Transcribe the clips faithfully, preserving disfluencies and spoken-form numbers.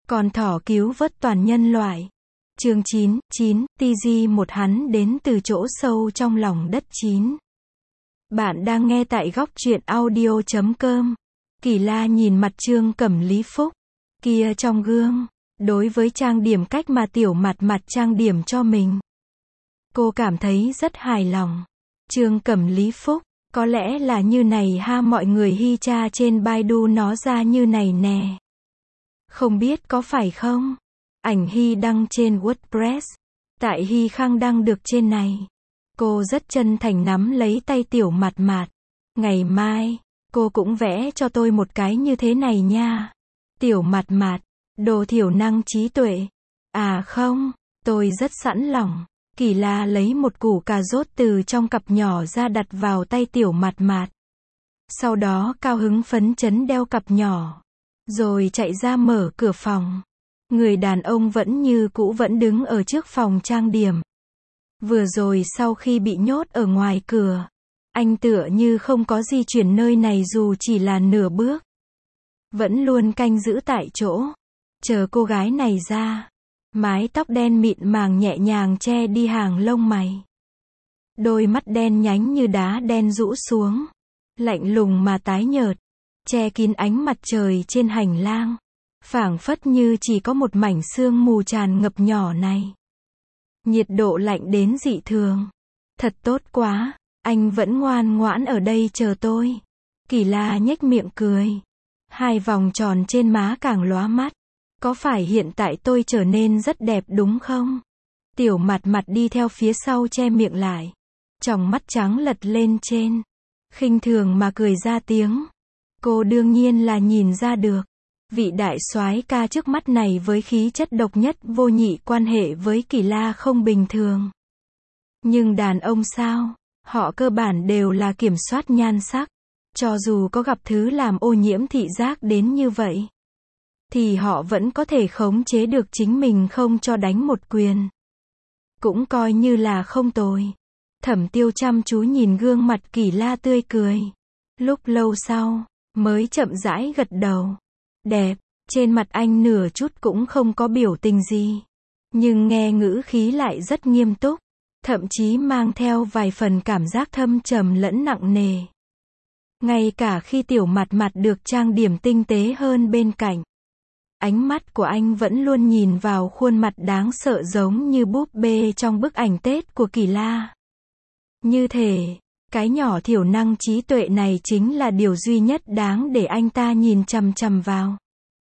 Con thỏ cứu vớt toàn nhân loại. Chương chín, chín, tê giê một hắn đến từ chỗ sâu trong lòng đất chín. Bạn đang nghe tại góc truyện audio chấm com. Kỳ La nhìn mặt Trương Cẩm Lý Phúc kia trong gương, đối với trang điểm cách mà Tiểu Mặt Mặt trang điểm cho mình, cô cảm thấy rất hài lòng. Trương Cẩm Lý Phúc, có lẽ là như này ha, mọi người hi tra trên Baidu nó ra như này nè. Không biết có phải không? Ảnh Hy đăng trên WordPress. Tại Hy Khang đăng được trên này. Cô rất chân thành nắm lấy tay Tiểu Mặt Mặt. Ngày mai, cô cũng vẽ cho tôi một cái như thế này nha. Tiểu Mặt Mặt, đồ thiểu năng trí tuệ. À không, tôi rất sẵn lòng. Kỳ La lấy một củ cà rốt từ trong cặp nhỏ ra đặt vào tay Tiểu Mặt Mặt. Sau đó cao hứng phấn chấn đeo cặp nhỏ. Rồi chạy ra mở cửa phòng. Người đàn ông vẫn như cũ vẫn đứng ở trước phòng trang điểm. Vừa rồi sau khi bị nhốt ở ngoài cửa, anh tựa như không có di chuyển nơi này dù chỉ là nửa bước. Vẫn luôn canh giữ tại chỗ, chờ cô gái này ra. Mái tóc đen mịn màng nhẹ nhàng che đi hàng lông mày. Đôi mắt đen nhánh như đá đen rũ xuống, lạnh lùng mà tái nhợt, che kín ánh mặt trời trên hành lang, phảng phất như chỉ có một mảnh sương mù tràn ngập nhỏ này. Nhiệt độ lạnh đến dị thường. Thật tốt quá, anh vẫn ngoan ngoãn ở đây chờ tôi. Kỳ La nhếch miệng cười. Hai vòng tròn trên má càng lóa mắt. Có phải hiện tại tôi trở nên rất đẹp đúng không? Tiểu Mặt Mặt đi theo phía sau che miệng lại. Tròng mắt trắng lật lên trên. Khinh thường mà cười ra tiếng. Cô đương nhiên là nhìn ra được. Vị đại soái ca trước mắt này với khí chất độc nhất vô nhị quan hệ với Kỳ La không bình thường. Nhưng đàn ông sao? Họ cơ bản đều là kiểm soát nhan sắc. Cho dù có gặp thứ làm ô nhiễm thị giác đến như vậy, thì họ vẫn có thể khống chế được chính mình không cho đánh một quyền. Cũng coi như là không tồi. Thẩm Tiêu chăm chú nhìn gương mặt Kỳ La tươi cười. Lúc lâu sau, mới chậm rãi gật đầu. Đẹp, trên mặt anh nửa chút cũng không có biểu tình gì. Nhưng nghe ngữ khí lại rất nghiêm túc. Thậm chí mang theo vài phần cảm giác thâm trầm lẫn nặng nề. Ngay cả khi Tiểu Mặt Mặt được trang điểm tinh tế hơn bên cạnh, ánh mắt của anh vẫn luôn nhìn vào khuôn mặt đáng sợ giống như búp bê trong bức ảnh Tết của Kỳ La. Như thể, cái nhỏ thiểu năng trí tuệ này chính là điều duy nhất đáng để anh ta nhìn chằm chằm vào.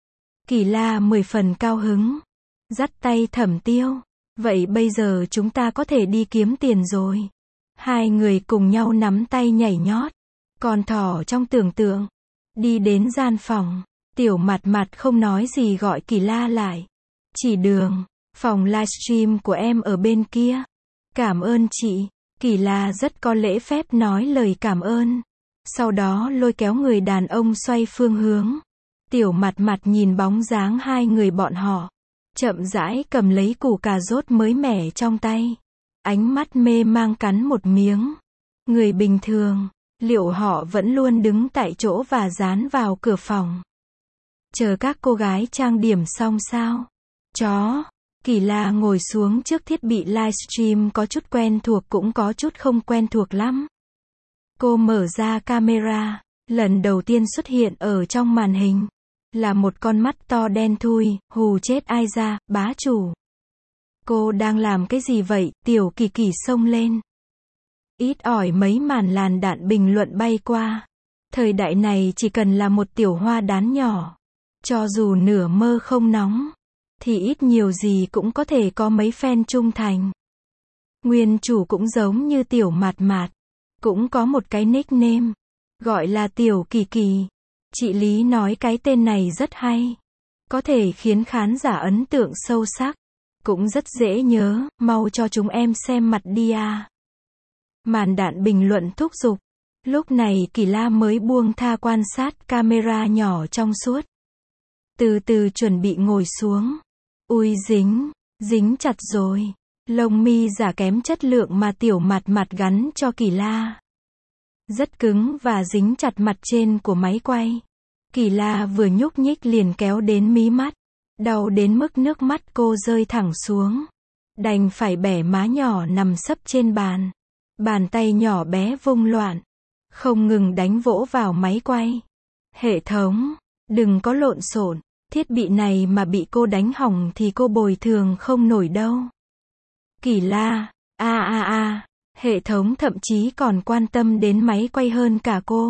Kỳ La mười phần cao hứng. Dắt tay Thẩm Tiêu. Vậy bây giờ chúng ta có thể đi kiếm tiền rồi. Hai người cùng nhau nắm tay nhảy nhót. Con thỏ trong tưởng tượng. Đi đến gian phòng. Tiểu Mặt Mặt không nói gì gọi Kỳ La lại. Chỉ đường, phòng livestream của em ở bên kia. Cảm ơn chị. Kỳ La rất có lễ phép nói lời cảm ơn. Sau đó lôi kéo người đàn ông xoay phương hướng. Tiểu Mặt Mặt nhìn bóng dáng hai người bọn họ. Chậm rãi cầm lấy củ cà rốt mới mẻ trong tay. Ánh mắt mê mang cắn một miếng. Người bình thường, liệu họ vẫn luôn đứng tại chỗ và dán vào cửa phòng? Chờ các cô gái trang điểm xong sao? Chó. Kỳ La ngồi xuống trước thiết bị livestream có chút quen thuộc cũng có chút không quen thuộc lắm. Cô mở ra camera. Lần đầu tiên xuất hiện ở trong màn hình là một con mắt to đen thui, hù chết ai ra, bá chủ. Cô đang làm cái gì vậy? Tiểu Kỳ Kỳ xông lên. Ít ỏi mấy màn làn đạn bình luận bay qua. Thời đại này chỉ cần là một tiểu hoa đán nhỏ, cho dù nửa mơ không nóng, thì ít nhiều gì cũng có thể có mấy fan trung thành. Nguyên chủ cũng giống như Tiểu Mặt Mặt, cũng có một cái nickname, gọi là Tiểu Kỳ Kỳ. Chị Lý nói cái tên này rất hay, có thể khiến khán giả ấn tượng sâu sắc, cũng rất dễ nhớ, mau cho chúng em xem mặt đi à. Màn đạn bình luận thúc giục. Lúc này Kỳ La mới buông tha quan sát camera nhỏ trong suốt. Từ từ chuẩn bị ngồi xuống. Ui dính, dính chặt rồi. Lông mi giả kém chất lượng mà Tiểu Mặt Mặt gắn cho Kỳ La. Rất cứng và dính chặt mặt trên của máy quay. Kỳ La vừa nhúc nhích liền kéo đến mí mắt. Đau đến mức nước mắt cô rơi thẳng xuống. Đành phải bẻ má nhỏ nằm sấp trên bàn. Bàn tay nhỏ bé vung loạn. Không ngừng đánh vỗ vào máy quay. Hệ thống, đừng có lộn xộn. Thiết bị này mà bị cô đánh hỏng thì cô bồi thường không nổi đâu. Kỳ La, a a a, hệ thống thậm chí còn quan tâm đến máy quay hơn cả cô.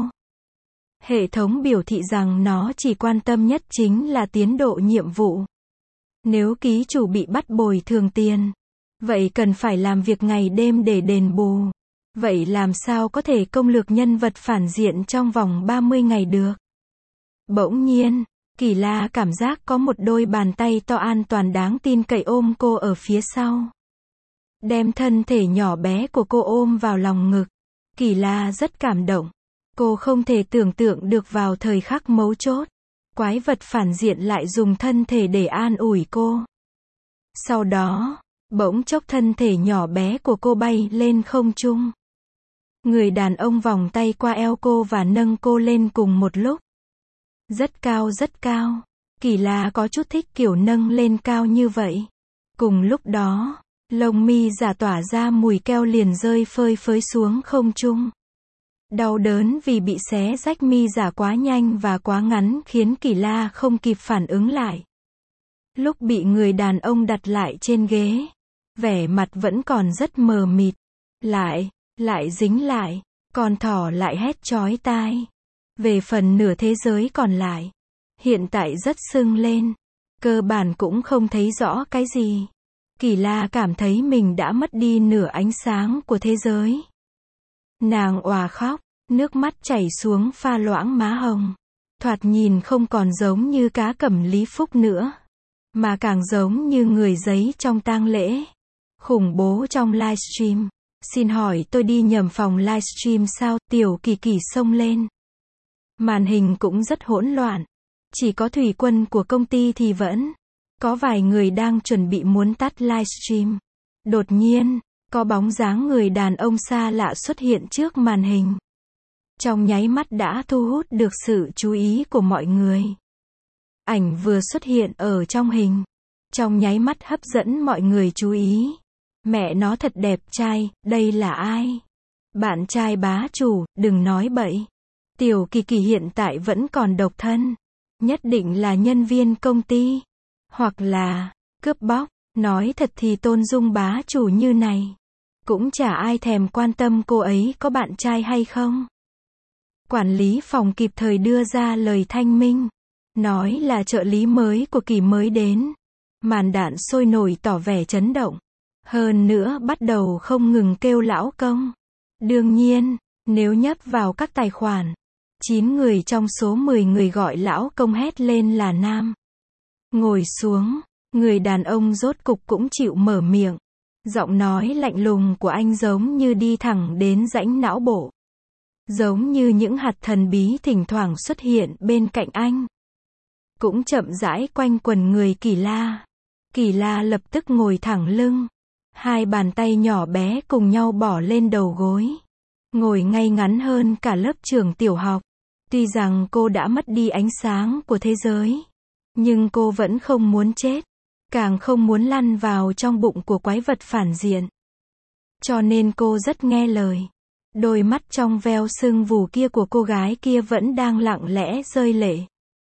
Hệ thống biểu thị rằng nó chỉ quan tâm nhất chính là tiến độ nhiệm vụ. Nếu ký chủ bị bắt bồi thường tiền, vậy cần phải làm việc ngày đêm để đền bù. Vậy làm sao có thể công lược nhân vật phản diện trong vòng ba mươi ngày được? Bỗng nhiên, Kỳ La cảm giác có một đôi bàn tay to an toàn đáng tin cậy ôm cô ở phía sau. Đem thân thể nhỏ bé của cô ôm vào lòng ngực. Kỳ La rất cảm động. Cô không thể tưởng tượng được vào thời khắc mấu chốt, quái vật phản diện lại dùng thân thể để an ủi cô. Sau đó, bỗng chốc thân thể nhỏ bé của cô bay lên không trung. Người đàn ông vòng tay qua eo cô và nâng cô lên cùng một lúc. Rất cao rất cao. Kỳ La có chút thích kiểu nâng lên cao như vậy. Cùng lúc đó, lông mi giả tỏa ra mùi keo liền rơi phơi phới xuống không trung. Đau đớn vì bị xé rách mi giả quá nhanh và quá ngắn khiến Kỳ La không kịp phản ứng lại. Lúc bị người đàn ông đặt lại trên ghế, vẻ mặt vẫn còn rất mờ mịt. Lại, lại dính lại, con thỏ lại hét chói tai. Về phần nửa thế giới còn lại, hiện tại rất sưng lên. Cơ bản cũng không thấy rõ cái gì. Kỳ La cảm thấy mình đã mất đi nửa ánh sáng của thế giới. Nàng òa khóc, nước mắt chảy xuống pha loãng má hồng. Thoạt nhìn không còn giống như cá Cẩm Lý Phúc nữa, mà càng giống như người giấy trong tang lễ. Khủng bố trong livestream. Xin hỏi tôi đi nhầm phòng livestream sao? Tiểu Kỳ Kỳ xông lên. Màn hình cũng rất hỗn loạn. Chỉ có thủy quân của công ty thì vẫn có vài người đang chuẩn bị muốn tắt livestream. Đột nhiên, có bóng dáng người đàn ông xa lạ xuất hiện trước màn hình. Trong nháy mắt đã thu hút được sự chú ý của mọi người. Ảnh vừa xuất hiện ở trong hình, trong nháy mắt hấp dẫn mọi người chú ý. Mẹ nó thật đẹp trai, đây là ai? Bạn trai bá chủ, đừng nói bậy. Tiểu Kỳ Kỳ hiện tại vẫn còn độc thân. Nhất định là nhân viên công ty. Hoặc là cướp bóc. Nói thật thì Tôn Dung bá chủ như này, cũng chả ai thèm quan tâm cô ấy có bạn trai hay không. Quản lý phòng kịp thời đưa ra lời thanh minh. Nói là trợ lý mới của Kỳ mới đến. Màn đạn sôi nổi tỏ vẻ chấn động. Hơn nữa bắt đầu không ngừng kêu lão công. Đương nhiên, nếu nhấp vào các tài khoản, chín người trong số mười người gọi lão công hét lên là nam. Ngồi xuống, người đàn ông rốt cục cũng chịu mở miệng. Giọng nói lạnh lùng của anh giống như đi thẳng đến rãnh não bộ. Giống như những hạt thần bí thỉnh thoảng xuất hiện bên cạnh anh. Cũng chậm rãi quanh quần người Kỳ La. Kỳ La lập tức ngồi thẳng lưng. Hai bàn tay nhỏ bé cùng nhau bỏ lên đầu gối. Ngồi ngay ngắn hơn cả lớp trường tiểu học. Tuy rằng cô đã mất đi ánh sáng của thế giới, nhưng cô vẫn không muốn chết. Càng không muốn lăn vào trong bụng của quái vật phản diện. Cho nên cô rất nghe lời. Đôi mắt trong veo sưng vù kia của cô gái kia vẫn đang lặng lẽ rơi lệ.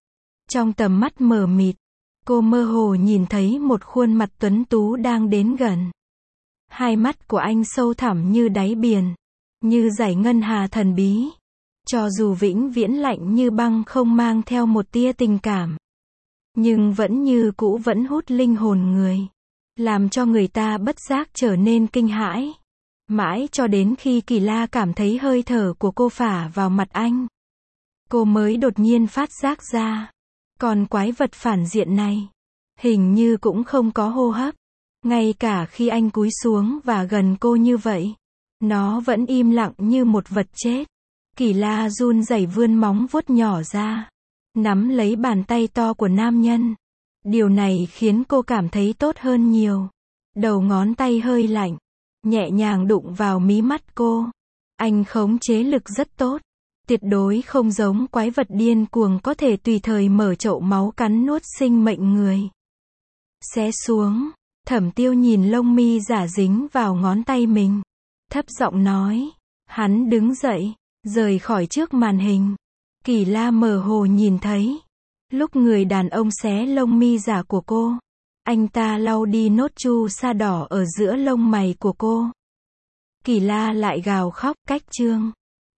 Trong tầm mắt mờ mịt, cô mơ hồ nhìn thấy một khuôn mặt tuấn tú đang đến gần. Hai mắt của anh sâu thẳm như đáy biển, như dải ngân hà thần bí. Cho dù vĩnh viễn lạnh như băng không mang theo một tia tình cảm, nhưng vẫn như cũ vẫn hút linh hồn người, làm cho người ta bất giác trở nên kinh hãi. Mãi cho đến khi Kỳ La cảm thấy hơi thở của cô phả vào mặt anh, cô mới đột nhiên phát giác ra, còn quái vật phản diện này, hình như cũng không có hô hấp. Ngay cả khi anh cúi xuống và gần cô như vậy, nó vẫn im lặng như một vật chết. Kỳ La run rẩy vươn móng vuốt nhỏ ra, nắm lấy bàn tay to của nam nhân. Điều này khiến cô cảm thấy tốt hơn nhiều. Đầu ngón tay hơi lạnh, nhẹ nhàng đụng vào mí mắt cô. Anh khống chế lực rất tốt, tuyệt đối không giống quái vật điên cuồng có thể tùy thời mở chậu máu cắn nuốt sinh mệnh người. Xé xuống. Thẩm Tiêu nhìn lông mi giả dính vào ngón tay mình. Thấp giọng nói. Hắn đứng dậy, rời khỏi trước màn hình. Kỳ La mơ hồ nhìn thấy. Lúc người đàn ông xé lông mi giả của cô, anh ta lau đi nốt chu sa đỏ ở giữa lông mày của cô. Kỳ La lại gào khóc, cách chương.